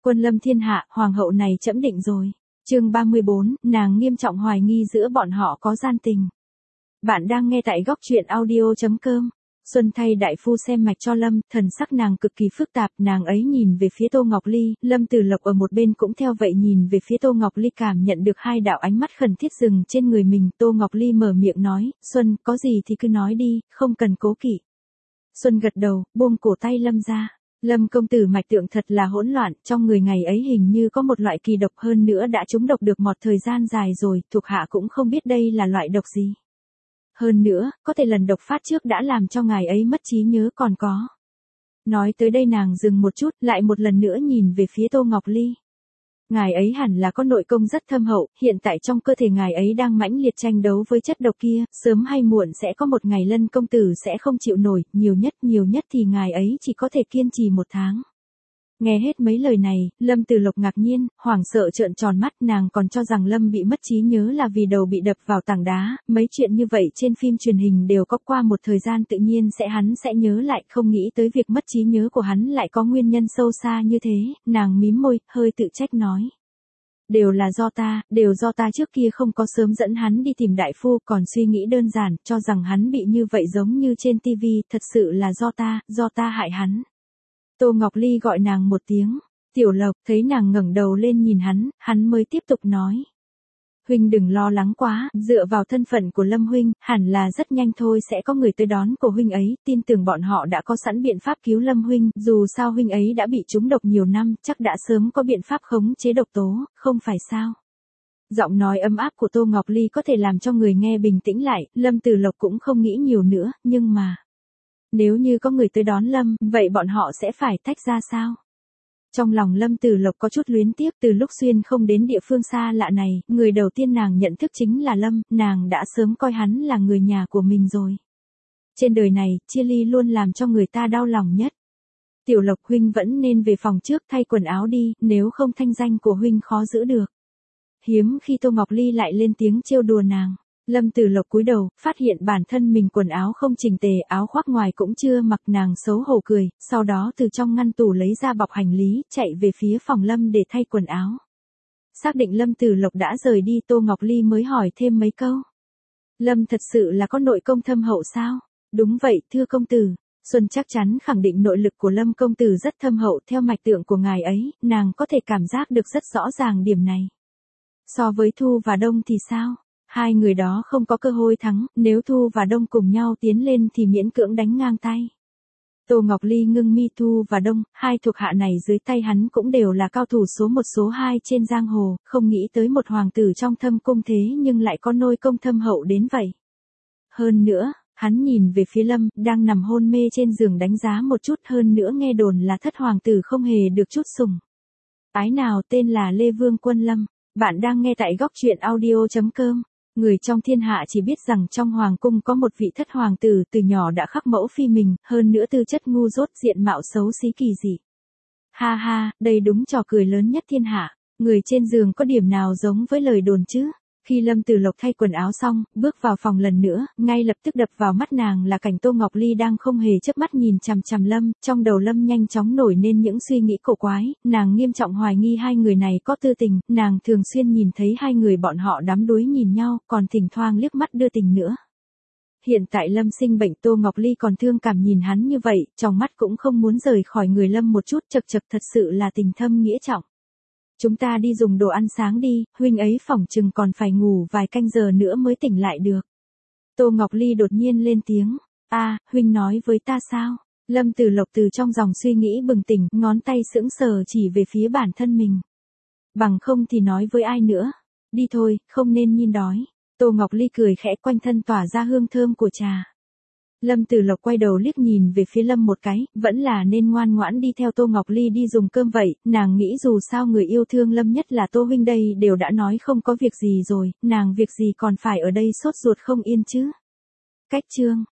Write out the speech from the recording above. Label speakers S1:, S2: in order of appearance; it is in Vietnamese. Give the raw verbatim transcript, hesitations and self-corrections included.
S1: Quân lâm thiên hạ, hoàng hậu này trẫm định rồi. Chương ba mươi bốn, nàng nghiêm trọng hoài nghi giữa bọn họ có gian tình. Bạn đang nghe tại góc truyện audio chấm com. Xuân thay đại phu xem mạch cho Lâm, thần sắc nàng cực kỳ phức tạp, nàng ấy nhìn về phía Tô Ngọc Ly, Lâm Tử Lộc ở một bên cũng theo vậy nhìn về phía Tô Ngọc Ly, cảm nhận được hai đạo ánh mắt khẩn thiết dừng trên người mình. Tô Ngọc Ly mở miệng nói, Xuân, có gì thì cứ nói đi, không cần cố kỵ. Xuân gật đầu, buông cổ tay Lâm ra. Lâm công tử mạch tượng thật là hỗn loạn, trong người ngày ấy hình như có một loại kỳ độc, hơn nữa đã trúng độc được một thời gian dài rồi, thuộc hạ cũng không biết đây là loại độc gì. Hơn nữa, có thể lần độc phát trước đã làm cho ngài ấy mất trí nhớ còn có. Nói tới đây nàng dừng một chút, lại một lần nữa nhìn về phía Tô Ngọc Ly. Ngài ấy hẳn là có nội công rất thâm hậu, hiện tại trong cơ thể ngài ấy đang mãnh liệt tranh đấu với chất độc kia, sớm hay muộn sẽ có một ngày Lân công tử sẽ không chịu nổi, nhiều nhất nhiều nhất thì ngài ấy chỉ có thể kiên trì một tháng. Nghe hết mấy lời này, Lâm Tử Lộc ngạc nhiên, hoảng sợ trợn tròn mắt, nàng còn cho rằng Lâm bị mất trí nhớ là vì đầu bị đập vào tảng đá, mấy chuyện như vậy trên phim truyền hình đều có, qua một thời gian tự nhiên sẽ hắn sẽ nhớ lại, không nghĩ tới việc mất trí nhớ của hắn lại có nguyên nhân sâu xa như thế, nàng mím môi, hơi tự trách nói. Đều là do ta, đều do ta trước kia không có sớm dẫn hắn đi tìm đại phu, còn suy nghĩ đơn giản, cho rằng hắn bị như vậy giống như trên tivi, thật sự là do ta, do ta hại hắn. Tô Ngọc Ly gọi nàng một tiếng, Tiểu Lộc, thấy nàng ngẩng đầu lên nhìn hắn, hắn mới tiếp tục nói. Huynh đừng lo lắng quá, dựa vào thân phận của Lâm huynh, hẳn là rất nhanh thôi sẽ có người tới đón của huynh ấy, tin tưởng bọn họ đã có sẵn biện pháp cứu Lâm huynh, dù sao huynh ấy đã bị trúng độc nhiều năm, chắc đã sớm có biện pháp khống chế độc tố, không phải sao? Giọng nói ấm áp của Tô Ngọc Ly có thể làm cho người nghe bình tĩnh lại, Lâm Tử Lộc cũng không nghĩ nhiều nữa, nhưng mà... Nếu như có người tới đón Lâm, vậy bọn họ sẽ phải tách ra sao? Trong lòng Lâm Tử Lộc có chút luyến tiếc, từ lúc xuyên không đến địa phương xa lạ này, người đầu tiên nàng nhận thức chính là Lâm, nàng đã sớm coi hắn là người nhà của mình rồi. Trên đời này, chia ly luôn làm cho người ta đau lòng nhất. Tiểu Lộc huynh vẫn nên về phòng trước thay quần áo đi, nếu không thanh danh của huynh khó giữ được. Hiếm khi Tô Ngọc Ly lại lên tiếng trêu đùa nàng. Lâm Tử Lộc cúi đầu, phát hiện bản thân mình quần áo không chỉnh tề, áo khoác ngoài cũng chưa mặc, nàng xấu hổ cười, sau đó từ trong ngăn tủ lấy ra bọc hành lý, chạy về phía phòng Lâm để thay quần áo. Xác định Lâm Tử Lộc đã rời đi, Tô Ngọc Ly mới hỏi thêm mấy câu. Lâm thật sự là có nội công thâm hậu sao? Đúng vậy, thưa công tử. Xuân chắc chắn khẳng định nội lực của Lâm công tử rất thâm hậu, theo mạch tượng của ngài ấy, nàng có thể cảm giác được rất rõ ràng điểm này. So với Thu và Đông thì sao? Hai người đó không có cơ hội thắng, nếu Thu và Đông cùng nhau tiến lên thì miễn cưỡng đánh ngang tay. Tô Ngọc Ly ngưng mi, Thu và Đông, hai thuộc hạ này dưới tay hắn cũng đều là cao thủ số một số hai trên giang hồ, không nghĩ tới một hoàng tử trong thâm cung thế nhưng lại có nội công thâm hậu đến vậy. Hơn nữa, hắn nhìn về phía Lâm, đang nằm hôn mê trên giường đánh giá một chút, hơn nữa nghe đồn là thất hoàng tử không hề được chút sủng ái nào, tên là Lê Vương Quân Lâm. Bạn đang nghe tại góc truyện audio chấm com. Người trong thiên hạ chỉ biết rằng trong hoàng cung có một vị thất hoàng tử từ nhỏ đã khắc mẫu phi mình, hơn nữa tư chất ngu dốt, diện mạo xấu xí kỳ dị. Ha ha, đây đúng trò cười lớn nhất thiên hạ, người trên giường có điểm nào giống với lời đồn chứ? Khi Lâm Tử Lộc thay quần áo xong, bước vào phòng lần nữa, ngay lập tức đập vào mắt nàng là cảnh Tô Ngọc Ly đang không hề chớp mắt nhìn chằm chằm Lâm, trong đầu Lâm nhanh chóng nổi lên những suy nghĩ cổ quái, nàng nghiêm trọng hoài nghi hai người này có tư tình, nàng thường xuyên nhìn thấy hai người bọn họ đắm đuối nhìn nhau, còn thỉnh thoảng liếc mắt đưa tình nữa. Hiện tại Lâm sinh bệnh, Tô Ngọc Ly còn thương cảm nhìn hắn như vậy, trong mắt cũng không muốn rời khỏi người Lâm một chút, chật chật thật sự là tình thâm nghĩa trọng. Chúng ta đi dùng đồ ăn sáng đi, huynh ấy phỏng chừng còn phải ngủ vài canh giờ nữa mới tỉnh lại được. Tô Ngọc Ly đột nhiên lên tiếng, a, huynh nói với ta sao? Lâm Tử Lộc từ trong dòng suy nghĩ bừng tỉnh, ngón tay sững sờ chỉ về phía bản thân mình. Bằng không thì nói với ai nữa? Đi thôi, không nên nhìn đói. Tô Ngọc Ly cười khẽ, quanh thân tỏa ra hương thơm của trà. Lâm Tử Lộc quay đầu liếc nhìn về phía Lâm một cái, vẫn là nên ngoan ngoãn đi theo Tô Ngọc Ly đi dùng cơm vậy, nàng nghĩ dù sao người yêu thương Lâm nhất là Tô huynh đây đều đã nói không có việc gì rồi, nàng việc gì còn phải ở đây sốt ruột không yên chứ. Cách chương